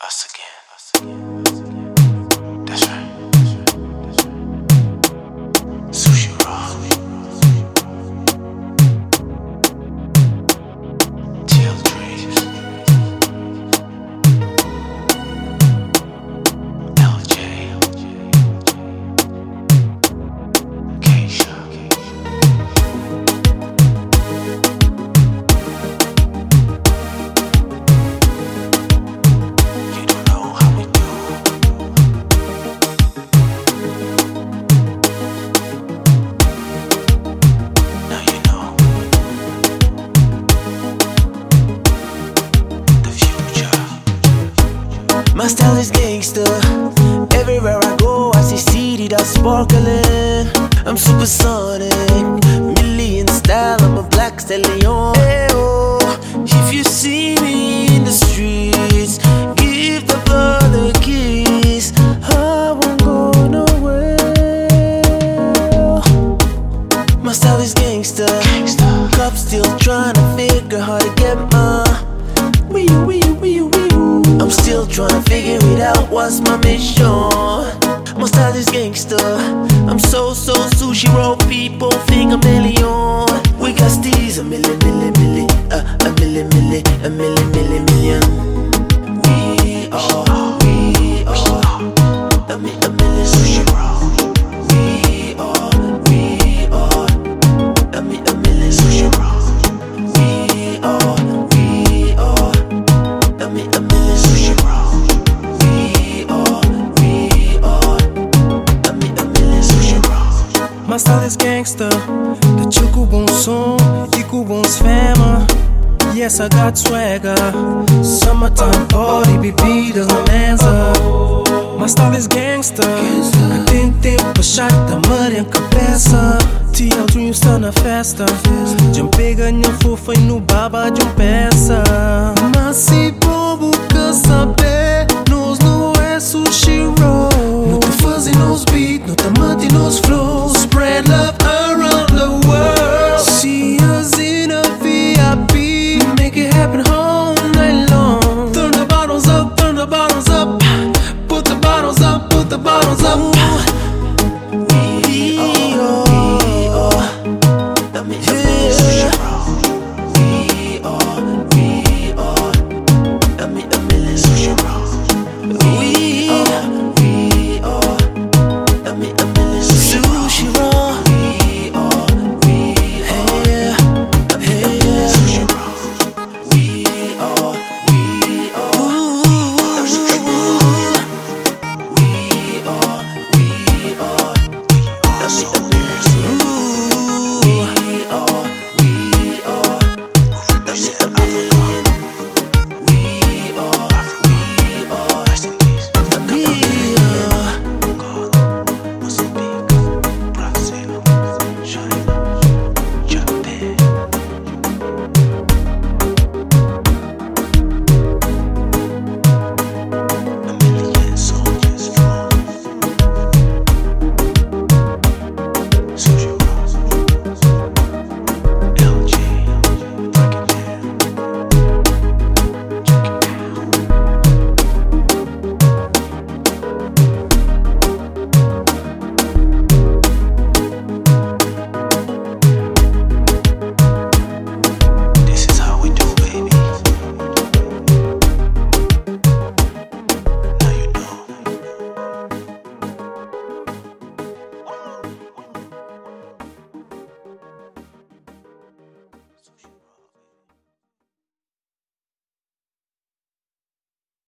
Us again. That's right. Sushi roll. Teal dreams. LJ. Keisha. You don't know how we do. Now you know the future. My style is gangster. Everywhere I go, I see city that's sparkling. I'm supersonic, million style. I'm a black stallion. Hey, oh, if you see me in the streets, give the brother a kiss. I won't go nowhere. My style is gangster. Cops still trying to figure how to get my I'm still trying to figure it out, what's my mission? My style is gangster. I'm so sushi roll, people think I'm million. We got steez, a million. We are a million sushi roll. We are a million sushi roll. We are a million sushi roll. We are a million sushi roll. My style is gangster, dat je com bom som e com bons fama. Yes, I got swagger. Summertime party, bebidas na mesa. My style is gangster. Tem tempo chato, Maria cabeça. TL Dreams tá na festa. Jam pega, minha fofa e no baba de peça. Nasci bom.